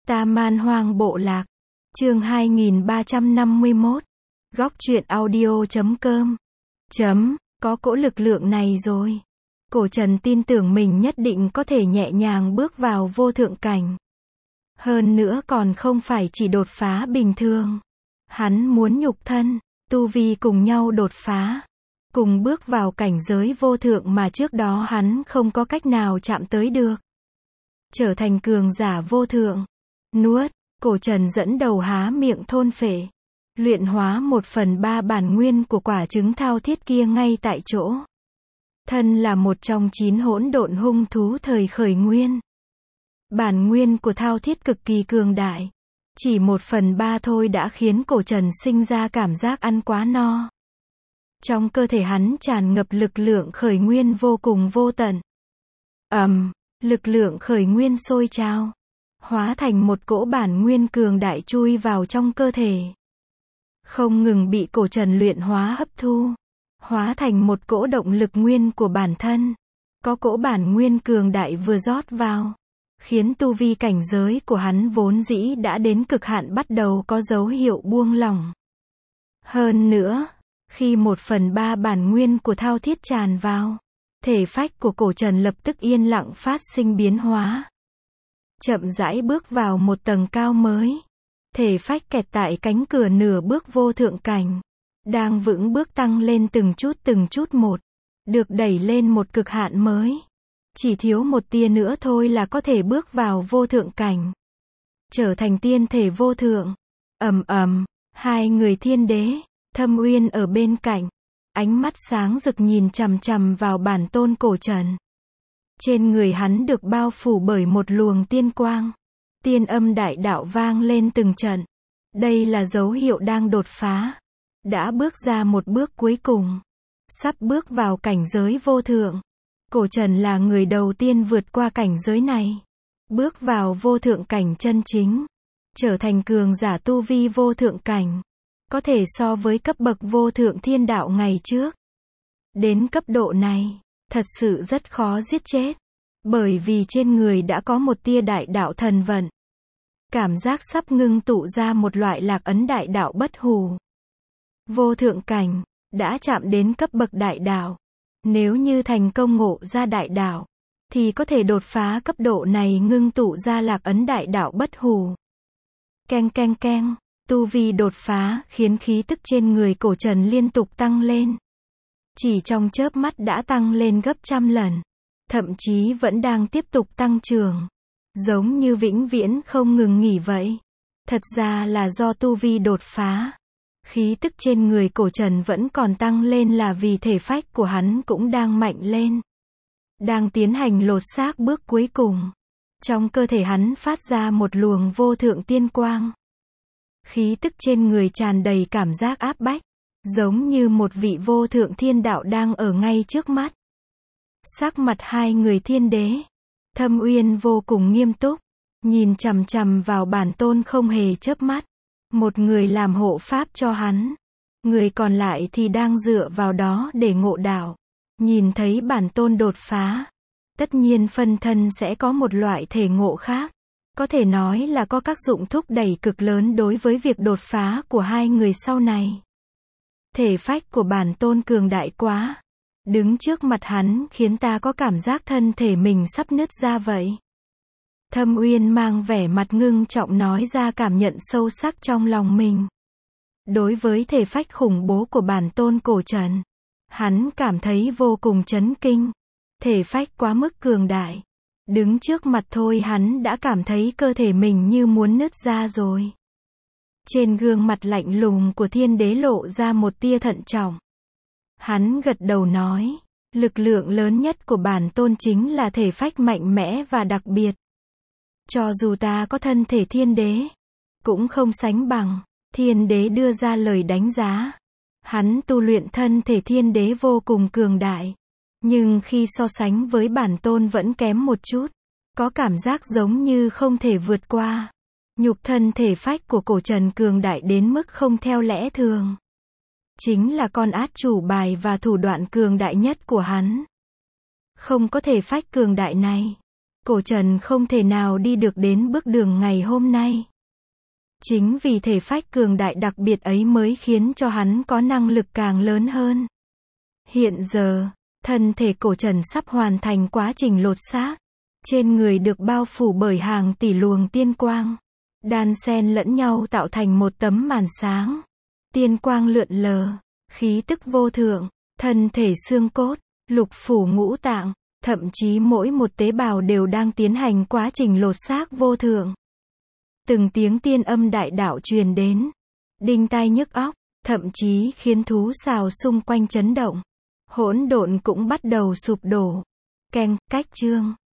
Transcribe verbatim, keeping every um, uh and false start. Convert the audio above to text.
Ta Man Hoang Bộ Lạc. Chương hai nghìn ba trăm năm mươi mốt. Góc truyện audio chấm com. Chấm, có cỗ lực lượng này rồi. Cổ Trần tin tưởng mình nhất định có thể nhẹ nhàng bước vào vô thượng cảnh. Hơn nữa còn không phải chỉ đột phá bình thường. Hắn muốn nhục thân, tu vi cùng nhau đột phá. Cùng bước vào cảnh giới vô thượng mà trước đó hắn không có cách nào chạm tới được. Trở thành cường giả vô thượng. Nuốt, Cổ Trần dẫn đầu há miệng thôn phệ. Luyện hóa một phần ba bản nguyên của quả trứng thao thiết kia ngay tại chỗ. Thân là một trong chín hỗn độn hung thú thời khởi nguyên. Bản nguyên của thao thiết cực kỳ cường đại. Chỉ một phần ba thôi đã khiến Cổ Trần sinh ra cảm giác ăn quá no. Trong cơ thể hắn tràn ngập lực lượng khởi nguyên vô cùng vô tận. Ầm, um, lực lượng khởi nguyên sôi trào, hóa thành một cỗ bản nguyên cường đại chui vào trong cơ thể. Không ngừng bị Cổ Trần luyện hóa hấp thu, hóa thành một cỗ động lực nguyên của bản thân. Có cỗ bản nguyên cường đại vừa rót vào, khiến tu vi cảnh giới của hắn vốn dĩ đã đến cực hạn bắt đầu có dấu hiệu buông lỏng. Hơn nữa, khi một phần ba bản nguyên của thao thiết tràn vào, thể phách của Cổ Trần lập tức yên lặng phát sinh biến hóa. Chậm rãi bước vào một tầng cao mới. Thể phách kẹt tại cánh cửa nửa bước vô thượng cảnh. Đang vững bước tăng lên từng chút từng chút một. Được đẩy lên một cực hạn mới. Chỉ thiếu một tia nữa thôi là có thể bước vào vô thượng cảnh. Trở thành tiên thể vô thượng. Ầm ầm, hai người thiên đế, Thâm Uyên ở bên cạnh. Ánh mắt sáng rực nhìn chằm chằm vào bản tôn Cổ Trần. Trên người hắn được bao phủ bởi một luồng tiên quang. Tiên âm đại đạo vang lên từng trận. Đây là dấu hiệu đang đột phá. Đã bước ra một bước cuối cùng. Sắp bước vào cảnh giới vô thượng. Cổ Trần là người đầu tiên vượt qua cảnh giới này. Bước vào vô thượng cảnh chân chính. Trở thành cường giả tu vi vô thượng cảnh. Có thể so với cấp bậc vô thượng thiên đạo ngày trước. Đến cấp độ này, thật sự rất khó giết chết. Bởi vì trên người đã có một tia đại đạo thần vận. Cảm giác sắp ngưng tụ ra một loại lạc ấn đại đạo bất hủ. Vô thượng cảnh, đã chạm đến cấp bậc đại đạo. Nếu như thành công ngộ ra đại đạo, thì có thể đột phá cấp độ này ngưng tụ ra lạc ấn đại đạo bất hủ. Keng keng keng, tu vi đột phá khiến khí tức trên người Cổ Trần liên tục tăng lên. Chỉ trong chớp mắt đã tăng lên gấp trăm lần. Thậm chí vẫn đang tiếp tục tăng trưởng. Giống như vĩnh viễn không ngừng nghỉ vậy. Thật ra là do tu vi đột phá. Khí tức trên người Cổ Trần vẫn còn tăng lên là vì thể phách của hắn cũng đang mạnh lên. Đang tiến hành lột xác bước cuối cùng. Trong cơ thể hắn phát ra một luồng vô thượng tiên quang. Khí tức trên người tràn đầy cảm giác áp bách. Giống như một vị vô thượng thiên đạo đang ở ngay trước mắt. Sắc mặt hai người thiên đế. Thâm Uyên vô cùng nghiêm túc. Nhìn chằm chằm vào bản tôn không hề chớp mắt. Một người làm hộ pháp cho hắn. Người còn lại thì đang dựa vào đó để ngộ đạo. Nhìn thấy bản tôn đột phá. Tất nhiên phân thân sẽ có một loại thể ngộ khác. Có thể nói là có các dụng thúc đẩy cực lớn đối với việc đột phá của hai người sau này. Thể phách của bản tôn cường đại quá. Đứng trước mặt hắn khiến ta có cảm giác thân thể mình sắp nứt ra vậy. Thâm Uyên mang vẻ mặt ngưng trọng nói ra cảm nhận sâu sắc trong lòng mình. Đối với thể phách khủng bố của bản tôn Cổ Trần, hắn cảm thấy vô cùng chấn kinh. Thể phách quá mức cường đại. Đứng trước mặt thôi hắn đã cảm thấy cơ thể mình như muốn nứt ra rồi. Trên gương mặt lạnh lùng của thiên đế lộ ra một tia thận trọng. Hắn gật đầu nói, lực lượng lớn nhất của bản tôn chính là thể phách mạnh mẽ và đặc biệt. Cho dù ta có thân thể thiên đế, cũng không sánh bằng. Thiên đế đưa ra lời đánh giá. Hắn tu luyện thân thể thiên đế vô cùng cường đại. Nhưng khi so sánh với bản tôn vẫn kém một chút. Có cảm giác giống như không thể vượt qua. Nhục thân thể phách của Cổ Trần cường đại đến mức không theo lẽ thường. Chính là con át chủ bài và thủ đoạn cường đại nhất của hắn. Không có thể phách cường đại này, cổ trần không thể nào đi được đến bước đường ngày hôm nay. Chính vì thể phách cường đại đặc biệt ấy mới khiến cho hắn có năng lực càng lớn hơn. Hiện giờ, thân thể cổ trần sắp hoàn thành quá trình lột xác. Trên người được bao phủ bởi hàng tỷ luồng tiên quang. Đan xen lẫn nhau tạo thành một tấm màn sáng. Tiên quang lượn lờ, khí tức vô thượng, thân thể xương cốt, lục phủ ngũ tạng, thậm chí mỗi một tế bào đều đang tiến hành quá trình lột xác vô thượng. Từng tiếng tiên âm đại đạo truyền đến, đinh tai nhức óc, thậm chí khiến thú xào xung quanh chấn động. Hỗn độn cũng bắt đầu sụp đổ. Keng, cách chương.